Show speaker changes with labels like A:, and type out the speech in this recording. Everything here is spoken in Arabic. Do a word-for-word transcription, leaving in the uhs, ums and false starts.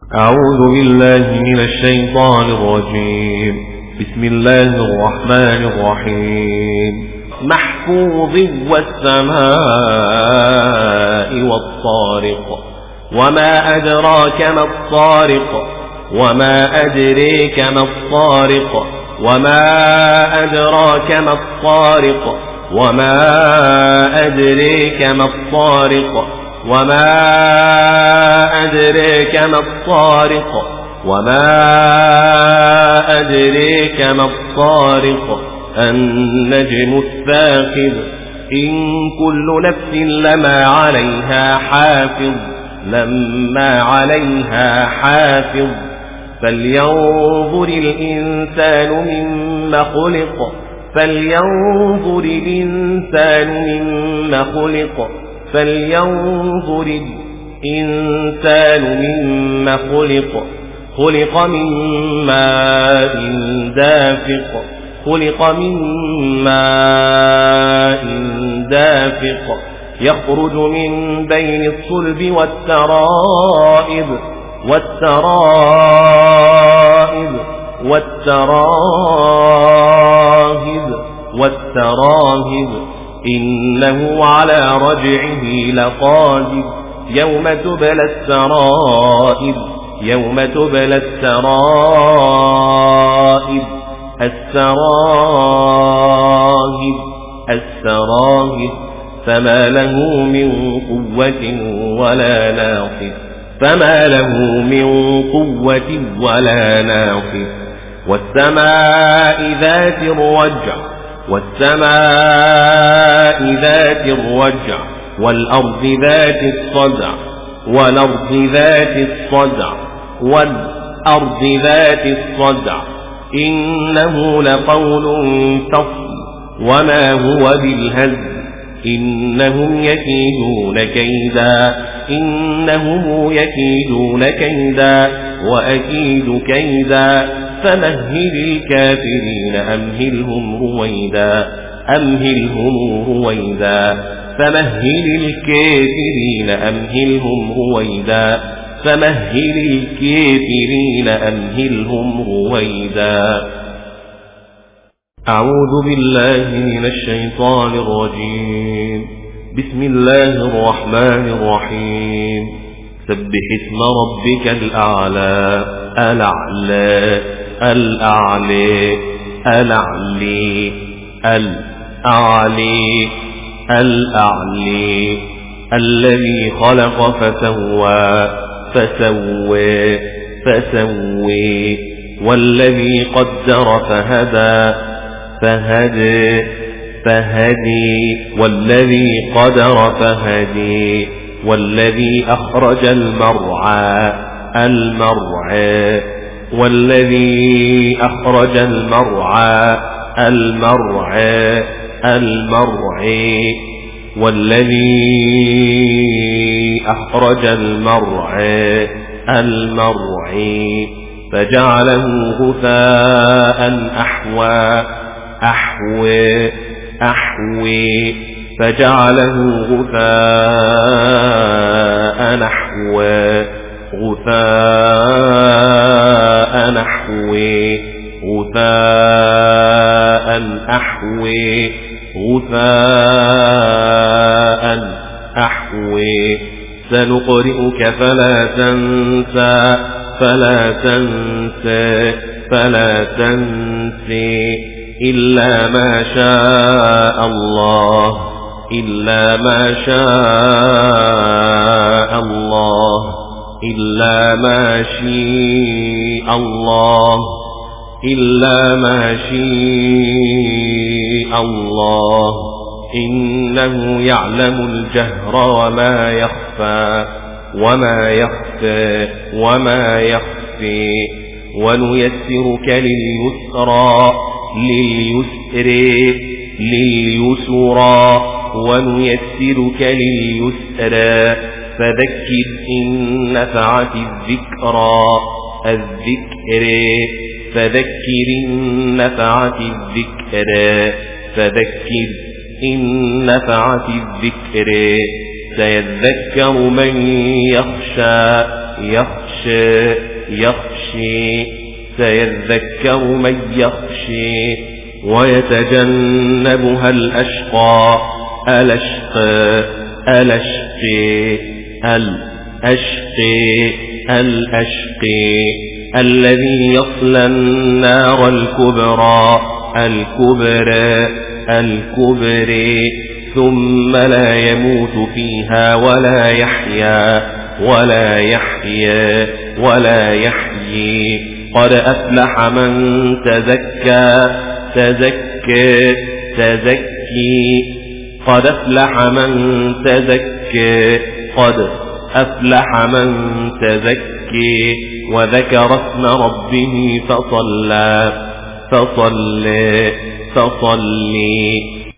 A: أعوذ بالله من الشيطان الرجيم. بسم الله الرحمن الرحيم. محفوظ والسماء والطارق وما أدراك ما الطارق وما أدريك ما الطارق وما أدراك ما الطارق وما أدريك ما الطارق وما أدريك ما الطارق وما أدريك ما الطارق النجم الثاقب إن كل نفس لما عليها حافظ لما عليها حافظ فلينظر الإنسان مما خلق فلينظر الإنسان مما خلق فلينظر الإنسان مما خلق خلق من ماء دافق خلق من ماء دافق يخرج من بين الصلب والترائب والترائب والتراهب والتراهب إنه على رجعه لقادر يوم تبلى السرائر يوم تبلى السرائر السراهب السراهب فما له من قوة ولا ناصر فما له من قوة ولا ناصر والسماء ذات الرجع والسماء ذات الرجع والأرض ذات الصدع والأرض ذات الصدع والأرض ذات الصدع إنه لقول فصل وما هو بالهزل إنهم يكيدون كيدا إنهم يكيدون كيدا وأكيد كيدا فمهل الكافرين أمهلهم رويدا أمهلهم رويدا فمهل الكافرين أمهلهم رويدا فمهل الكافرين أمهلهم رويدا. أعوذ بالله من الشيطان الرجيم. بسم الله الرحمن الرحيم. سبح اسم ربك الأعلى الأعلى الأعلى الأعلى الأعلى الأعلى الذي خلق فسوى فسوى فسوى والذي قدر فهدى فهدى فهدي والذي قدر فهدي والذي أخرج المرعى المرعى والذي أخرج المرعى المرعى المرعى والذي أخرج المرعى المرعى فجعله غثاء أحوى أحوى أحوى فجعله غثاء نحوى غثاء نحوى غثاء أحوى غثاء أحوى سنقرئك فلا تنسى فلا تنسى فلا تنسى إلا ما شاء الله إلا ما شاء الله إلا ما شاء الله إلا ما شاء الله إنه يعلم الجهر وما يخفى وما يخفى وما يخفي ونيسرك لليسرى لليسر لليسرى ونيسرك لليسرى فذكر إن نفعت الذكرى الذكر فذكر إن نفعت الذكرى فذكر إن نفعت الذكر سيذكر من يخشى يخشى يخشي سيذكر من يخشي ويتجنبها الأشقى الأشقى الأشقي الأشقي الأشقي الذي يصلى النار الكبرى الكبرى الكبرى ثم لا يموت فيها ولا يحيا ولا يحيا ولا يحيي قد أفلح من تزكى تزكى تزكي قد أفلح من تزكى قد أفلح من تزكي وذكر اسم ربه فصلى فصلى فصلي